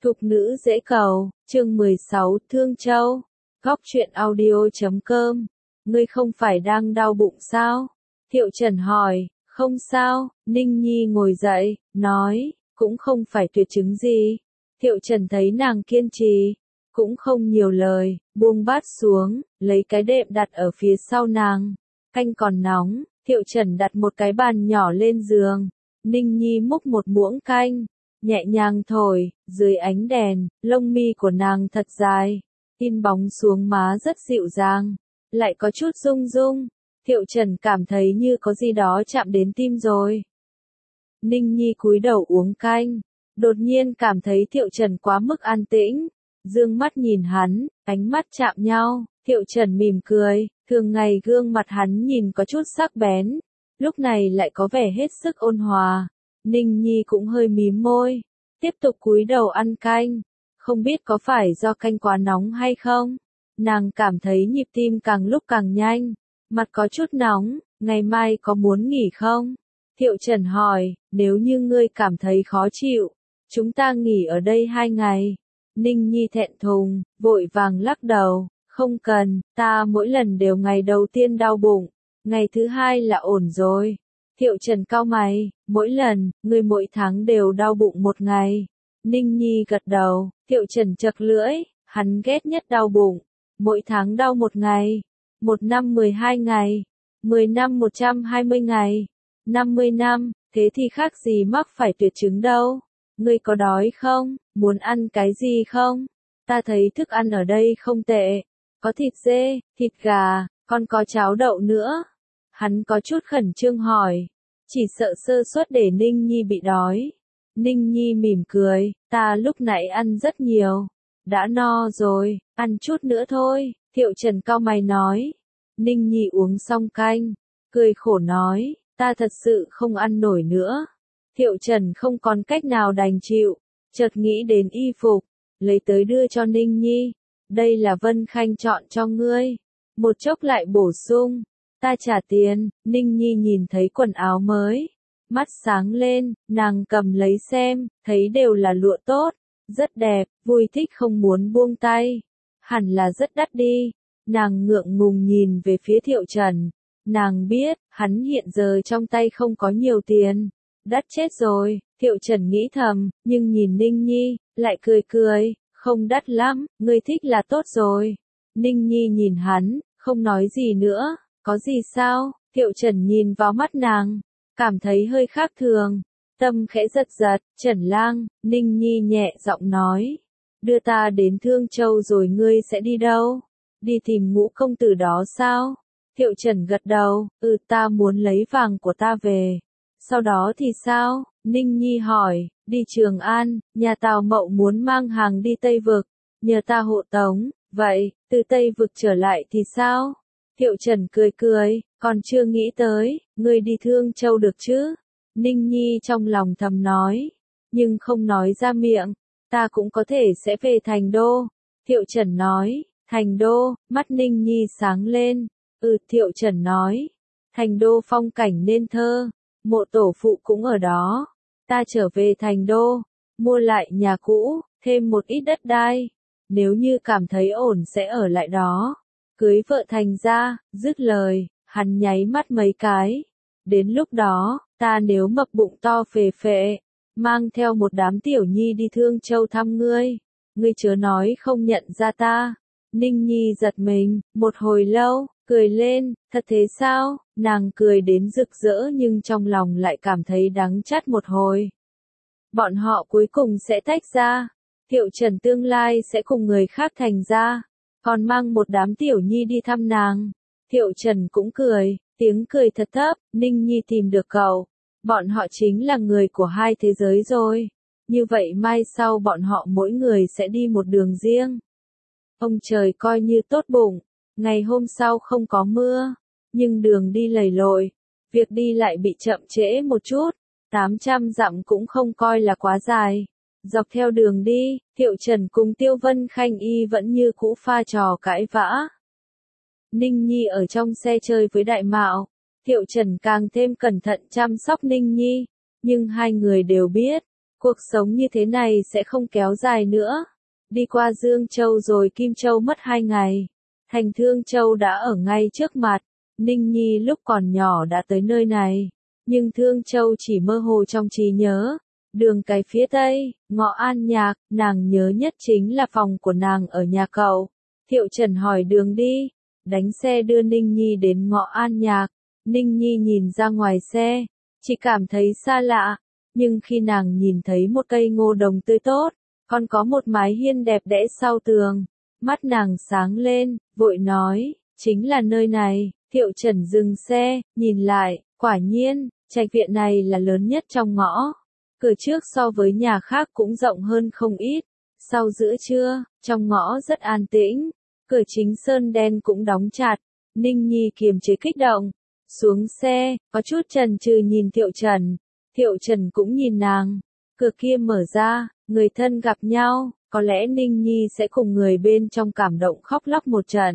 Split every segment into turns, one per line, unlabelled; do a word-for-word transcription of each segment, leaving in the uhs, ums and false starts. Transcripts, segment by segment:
Thục nữ dễ cầu, chương mười sáu, Thương Châu. Góc truyện audio chấm com. Ngươi không phải đang đau bụng sao? Thiệu Trần hỏi. Không sao, Ninh Nhi ngồi dậy, nói, cũng không phải tuyệt chứng gì. Thiệu Trần thấy nàng kiên trì, cũng không nhiều lời, buông bát xuống, lấy cái đệm đặt ở phía sau nàng. Canh còn nóng, Thiệu Trần đặt một cái bàn nhỏ lên giường. Ninh Nhi múc một muỗng canh, nhẹ nhàng thổi, dưới ánh đèn, lông mi của nàng thật dài, in bóng xuống má rất dịu dàng, lại có chút rung rung. Thiệu Trần cảm thấy như có gì đó chạm đến tim rồi. Ninh Nhi cúi đầu uống canh, đột nhiên cảm thấy Thiệu Trần quá mức an tĩnh, dương mắt nhìn hắn, ánh mắt chạm nhau, Thiệu Trần mỉm cười, thường ngày gương mặt hắn nhìn có chút sắc bén, lúc này lại có vẻ hết sức ôn hòa. Ninh Nhi cũng hơi mím môi, tiếp tục cúi đầu ăn canh, không biết có phải do canh quá nóng hay không, nàng cảm thấy nhịp tim càng lúc càng nhanh, mặt có chút nóng, ngày mai có muốn nghỉ không? Thiệu Trần hỏi, nếu như ngươi cảm thấy khó chịu, chúng ta nghỉ ở đây hai ngày. Ninh Nhi thẹn thùng, vội vàng lắc đầu, không cần, ta mỗi lần đều ngày đầu tiên đau bụng, ngày thứ hai là ổn rồi. Thiệu Trần cau mày, mỗi lần, ngươi mỗi tháng đều đau bụng một ngày. Ninh Nhi gật đầu, Thiệu Trần chật lưỡi, hắn ghét nhất đau bụng, mỗi tháng đau một ngày, một năm mười hai ngày, mười năm một trăm hai mươi ngày, năm mươi năm, thế thì khác gì mắc phải tuyệt chứng đâu. Ngươi có đói không, muốn ăn cái gì không? Ta thấy thức ăn ở đây không tệ, có thịt dê, thịt gà, còn có cháo đậu nữa. Hắn có chút khẩn trương hỏi, chỉ sợ sơ suất để Ninh Nhi bị đói. Ninh Nhi mỉm cười, ta lúc nãy ăn rất nhiều, đã no rồi, ăn chút nữa thôi. Thiệu Trần cau mày nói. Ninh Nhi uống xong canh, cười khổ nói, ta thật sự không ăn nổi nữa. Thiệu Trần không còn cách nào đành chịu, chợt nghĩ đến y phục, lấy tới đưa cho Ninh Nhi. Đây là Vân Khanh chọn cho ngươi. Một chốc lại bổ sung, ta trả tiền. Ninh Nhi nhìn thấy quần áo mới, mắt sáng lên, nàng cầm lấy xem, thấy đều là lụa tốt, rất đẹp, vui thích không muốn buông tay. Hẳn là rất đắt đi. Nàng ngượng ngùng nhìn về phía Thiệu Trần. Nàng biết, hắn hiện giờ trong tay không có nhiều tiền. Đắt chết rồi, Thiệu Trần nghĩ thầm, nhưng nhìn Ninh Nhi, lại cười cười, không đắt lắm, ngươi thích là tốt rồi. Ninh Nhi nhìn hắn, không nói gì nữa, có gì sao? Thiệu Trần nhìn vào mắt nàng, cảm thấy hơi khác thường, tâm khẽ giật giật. Trần lang, Ninh Nhi nhẹ giọng nói, đưa ta đến Thương Châu rồi ngươi sẽ đi đâu? Đi tìm Ngũ công tử đó sao? Thiệu Trần gật đầu, ừ, ta muốn lấy vàng của ta về. Sau đó thì sao? Ninh Nhi hỏi, đi Trường An, nhà Tào Mậu muốn mang hàng đi Tây Vực, nhờ ta hộ tống, vậy, từ Tây Vực trở lại thì sao? Thiệu Trần cười cười, còn chưa nghĩ tới, ngươi đi Thương Châu được chứ? Ninh Nhi trong lòng thầm nói, nhưng không nói ra miệng, ta cũng có thể sẽ về Thành Đô. Thiệu Trần nói, Thành Đô, mắt Ninh Nhi sáng lên, ừ, Thiệu Trần nói, Thành Đô phong cảnh nên thơ, mộ tổ phụ cũng ở đó, ta trở về Thành Đô, mua lại nhà cũ, thêm một ít đất đai, nếu như cảm thấy ổn sẽ ở lại đó, cưới vợ thành ra. Dứt lời, hắn nháy mắt mấy cái, đến lúc đó, ta nếu mập bụng to phề phệ, mang theo một đám tiểu nhi đi Thương Châu thăm ngươi, ngươi chớ nói không nhận ra ta. Ninh Nhi giật mình, một hồi lâu, cười lên, thật thế sao? Nàng cười đến rực rỡ nhưng trong lòng lại cảm thấy đắng chát một hồi. Bọn họ cuối cùng sẽ tách ra, Thiệu Trần tương lai sẽ cùng người khác thành ra, còn mang một đám tiểu nhi đi thăm nàng. Thiệu Trần cũng cười, tiếng cười thật thấp. Ninh Nhi tìm được cậu, bọn họ chính là người của hai thế giới rồi, như vậy mai sau bọn họ mỗi người sẽ đi một đường riêng. Ông trời coi như tốt bụng, ngày hôm sau không có mưa, nhưng đường đi lầy lội, việc đi lại bị chậm trễ một chút, tám trăm dặm cũng không coi là quá dài. Dọc theo đường đi, Thiệu Trần cùng Tiêu Vân Khanh y vẫn như cũ pha trò cãi vã. Ninh Nhi ở trong xe chơi với Đại Mạo, Thiệu Trần càng thêm cẩn thận chăm sóc Ninh Nhi, nhưng hai người đều biết, Cuộc sống như thế này sẽ không kéo dài nữa. Đi qua Dương Châu rồi Kim Châu mất hai ngày. Thành Thương Châu đã ở ngay trước mặt. Ninh Nhi lúc còn nhỏ đã tới nơi này. Nhưng Thương Châu chỉ mơ hồ trong trí nhớ. Đường cái phía tây, ngõ An Nhạc, nàng nhớ nhất chính là phòng của nàng ở nhà cậu. Thiệu Trần hỏi đường đi. Đánh xe đưa Ninh Nhi đến ngõ An Nhạc. Ninh Nhi nhìn ra ngoài xe. Chỉ cảm thấy xa lạ. Nhưng khi nàng nhìn thấy một cây ngô đồng tươi tốt, còn có một mái hiên đẹp đẽ sau tường, mắt nàng sáng lên, vội nói, chính là nơi này. Thiệu Trần dừng xe, nhìn lại, quả nhiên, trạch viện này là lớn nhất trong ngõ. Cửa trước so với nhà khác cũng rộng hơn không ít. Sau giữa trưa, trong ngõ rất an tĩnh, cửa chính sơn đen cũng đóng chặt. Ninh Nhi kiềm chế kích động, xuống xe, có chút chần chừ nhìn Thiệu Trần. Thiệu Trần cũng nhìn nàng, cửa kia mở ra, người thân gặp nhau, có lẽ Ninh Nhi sẽ cùng người bên trong cảm động khóc lóc một trận.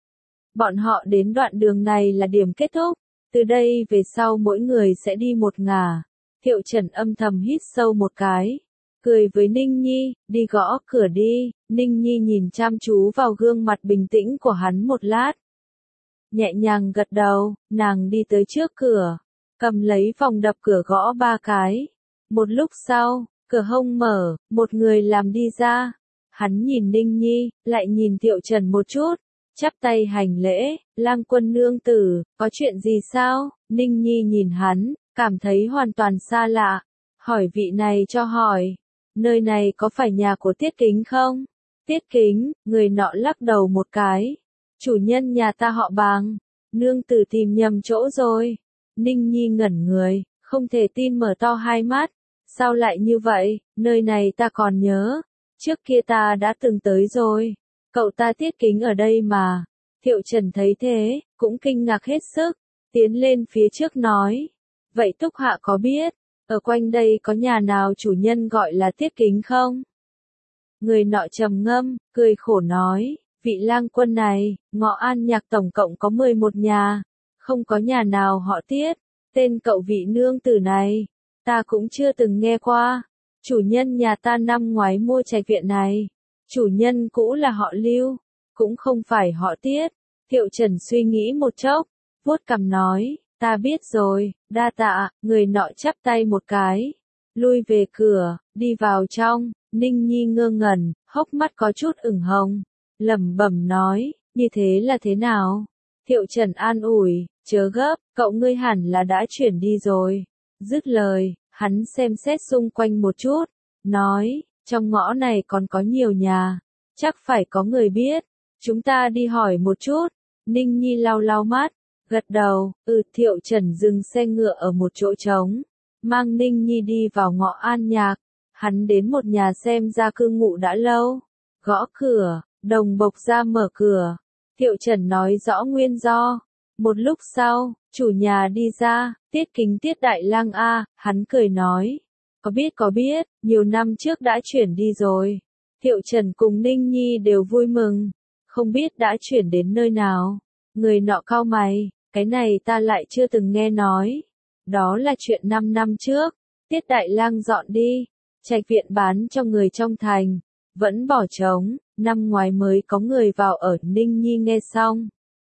Bọn họ đến đoạn đường này là điểm kết thúc, từ đây về sau mỗi người sẽ đi một ngả. Thiệu Trần âm thầm hít sâu một cái, cười với Ninh Nhi, đi gõ cửa đi. Ninh Nhi nhìn chăm chú vào gương mặt bình tĩnh của hắn một lát. Nhẹ nhàng gật đầu, nàng đi tới trước cửa, cầm lấy vòng đập cửa gõ ba cái. Một lúc sau, cửa hông mở, một người làm đi ra. Hắn nhìn Ninh Nhi, lại nhìn Thiệu Trần một chút, chắp tay hành lễ, Lang Quân nương tử, có chuyện gì sao? Ninh Nhi nhìn hắn, cảm thấy hoàn toàn xa lạ, hỏi vị này cho hỏi, nơi này có phải nhà của Tiết Kính không? Tiết Kính, người nọ lắc đầu một cái, chủ nhân nhà ta họ Bàng, nương tử tìm nhầm chỗ rồi. Ninh Nhi ngẩn người, không thể tin mở to hai mắt, sao lại như vậy, nơi này ta còn nhớ, trước kia ta đã từng tới rồi, cậu ta Tiết Kính ở đây mà. Thiệu Trần thấy thế, cũng kinh ngạc hết sức, tiến lên phía trước nói, vậy Túc Hạ có biết, ở quanh đây có nhà nào chủ nhân gọi là Tiết Kính không? Người nọ trầm ngâm, cười khổ nói, vị Lang Quân này, ngõ An Nhạc tổng cộng có mười một nhà, không có nhà nào họ Tiết, tên cậu vị nương tử này, ta cũng chưa từng nghe qua. Chủ nhân nhà ta năm ngoái mua trạch viện này, chủ nhân cũ là họ Lưu, cũng không phải họ Tiết. Thiệu Trần suy nghĩ một chốc, vuốt cằm nói, ta biết rồi, đa tạ. Người nọ chắp tay một cái, lui về cửa, đi vào trong. Ninh Nhi ngơ ngẩn, hốc mắt có chút ửng hồng, lẩm bẩm nói, như thế là thế nào? Thiệu Trần an ủi, chớ gấp, cậu ngươi hẳn là đã chuyển đi rồi. Dứt lời, hắn xem xét xung quanh một chút, nói, trong ngõ này còn có nhiều nhà, chắc phải có người biết, chúng ta đi hỏi một chút. Ninh Nhi lau lau mắt, gật đầu, ừ. Thiệu Trần dừng xe ngựa ở một chỗ trống, mang Ninh Nhi đi vào ngõ An Nhạc. Hắn đến một nhà xem ra cư ngụ đã lâu, gõ cửa, đồng bộc ra mở cửa. Thiệu Trần nói rõ nguyên do. Một lúc sau, chủ nhà đi ra, Tiết Kính Tiết Đại Lang a. Hắn cười nói, có biết có biết, nhiều năm trước đã chuyển đi rồi. Thiệu Trần cùng Ninh Nhi đều vui mừng, không biết đã chuyển đến nơi nào. Người nọ cau mày, cái này ta lại chưa từng nghe nói. Đó là chuyện năm năm trước, Tiết Đại Lang dọn đi, trạch viện bán cho người trong thành, vẫn bỏ trống, năm ngoái mới có người vào ở. Ninh Nhi nghe xong,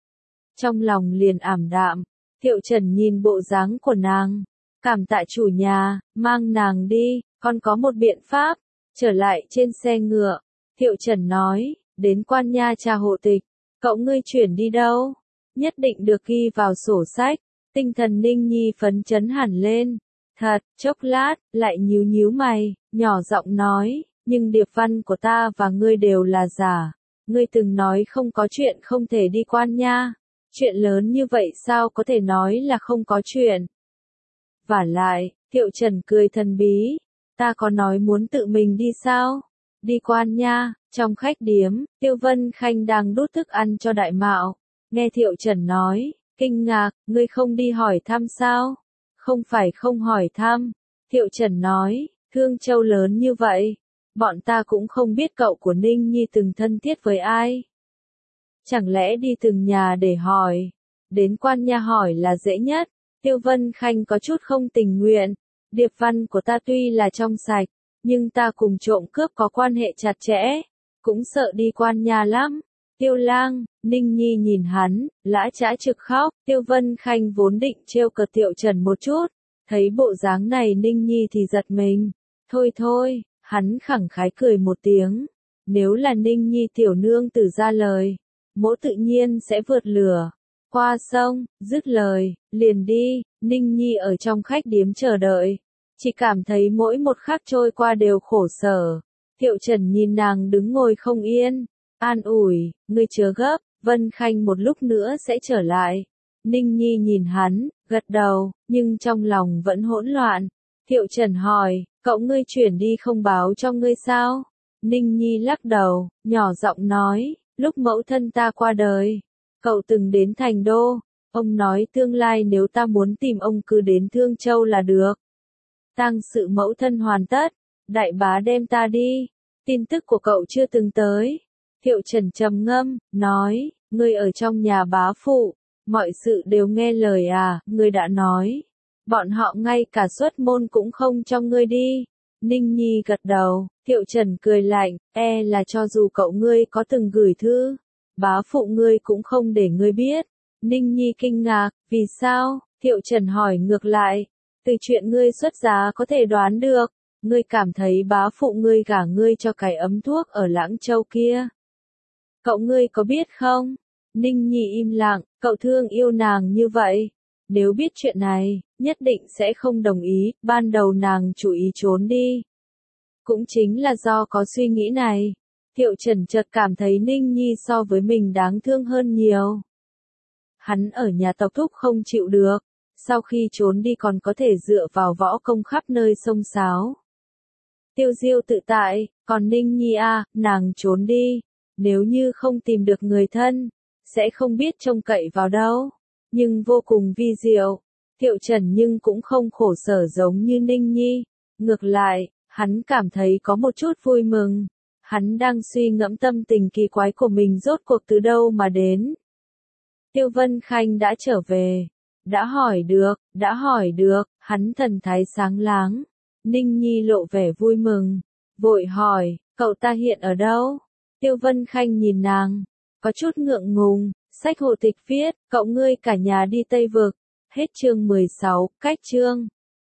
trong lòng liền ảm đạm. Thiệu Trần nhìn bộ dáng của nàng, cảm tạ chủ nhà, mang nàng đi, con có một biện pháp. Trở lại trên xe ngựa, Thiệu Trần nói, đến Quan Nha tra hộ tịch, cậu ngươi chuyển đi đâu? Nhất định được ghi vào sổ sách. Tinh thần Ninh Nhi phấn chấn hẳn lên. Thật, chốc lát, lại nhíu nhíu mày, nhỏ giọng nói, nhưng điệp văn của ta và ngươi đều là giả. Ngươi từng nói không có chuyện không thể đi Quan Nha. Chuyện lớn như vậy sao có thể nói là không có chuyện? Vả lại, Thiệu Trần cười thần bí, ta có nói muốn tự mình đi sao? Đi Quan Nha. Trong khách điếm, Tiêu Vân Khanh đang đút thức ăn cho Đại Mạo. Nghe Thiệu Trần nói, kinh ngạc, ngươi không đi hỏi thăm sao? Không phải không hỏi thăm. Thiệu Trần nói, Thương Châu lớn như vậy, bọn ta cũng không biết cậu của Ninh Nhi từng thân thiết với ai. Chẳng lẽ đi từng nhà để hỏi? Đến Quan Nha hỏi là dễ nhất. Tiêu Vân Khanh có chút không tình nguyện. Điệp văn của ta tuy là trong sạch, nhưng ta cùng trộm cướp có quan hệ chặt chẽ, cũng sợ đi quan nhà lắm. Tiêu Lang, Ninh Nhi nhìn hắn, lã chã trực khóc, Tiêu Vân Khanh vốn định trêu cợt Thiệu Trần một chút, thấy bộ dáng này Ninh Nhi thì giật mình. Thôi thôi, hắn khẳng khái cười một tiếng, nếu là Ninh Nhi tiểu nương tử ra lời, mỗ tự nhiên sẽ vượt lửa, qua sông, dứt lời, liền đi. Ninh Nhi ở trong khách điếm chờ đợi, chỉ cảm thấy mỗi một khắc trôi qua đều khổ sở. Thiệu Trần nhìn nàng đứng ngồi không yên, an ủi, ngươi chớ gấp, Vân Khanh một lúc nữa sẽ trở lại. Ninh Nhi nhìn hắn, gật đầu, nhưng trong lòng vẫn hỗn loạn. Thiệu Trần hỏi, cậu ngươi chuyển đi không báo cho ngươi sao? Ninh Nhi lắc đầu, nhỏ giọng nói, lúc mẫu thân ta qua đời, cậu từng đến thành đô, ông nói tương lai nếu ta muốn tìm ông cứ đến Thương Châu là được. Tang sự mẫu thân hoàn tất, đại bá đem ta đi, tin tức của cậu chưa từng tới. Thiệu Trần trầm ngâm, nói, ngươi ở trong nhà bá phụ, mọi sự đều nghe lời à, ngươi đã nói. Bọn họ ngay cả xuất môn cũng không cho ngươi đi. Ninh Nhi gật đầu, Thiệu Trần cười lạnh, e là cho dù cậu ngươi có từng gửi thư, bá phụ ngươi cũng không để ngươi biết. Ninh Nhi kinh ngạc, vì sao? Thiệu Trần hỏi ngược lại, từ chuyện ngươi xuất giá có thể đoán được, ngươi cảm thấy bá phụ ngươi gả ngươi cho cái ấm thuốc ở Lãng Châu kia. Cậu ngươi có biết không? Ninh Nhi im lặng, cậu thương yêu nàng như vậy. Nếu biết chuyện này, nhất định sẽ không đồng ý, ban đầu nàng chủ ý trốn đi. Cũng chính là do có suy nghĩ này. Thiệu Trần chợt cảm thấy Ninh Nhi so với mình đáng thương hơn nhiều. Hắn ở nhà tộc thúc không chịu được, sau khi trốn đi còn có thể dựa vào võ công khắp nơi xông xáo. Tiêu diêu tự tại, còn Ninh Nhi à, nàng trốn đi, nếu như không tìm được người thân, sẽ không biết trông cậy vào đâu, nhưng vô cùng vi diệu. Thiệu Trần nhưng cũng không khổ sở giống như Ninh Nhi, ngược lại, hắn cảm thấy có một chút vui mừng, hắn đang suy ngẫm tâm tình kỳ quái của mình rốt cuộc từ đâu mà đến. Tiêu Vân Khanh đã trở về, đã hỏi được, đã hỏi được, hắn thần thái sáng láng. Ninh Nhi lộ vẻ vui mừng, vội hỏi, cậu ta hiện ở đâu? Tiêu Vân Khanh nhìn nàng, có chút ngượng ngùng, sách hộ tịch viết, cậu ngươi cả nhà đi Tây Vực. Hết chương mười sáu, cách chương.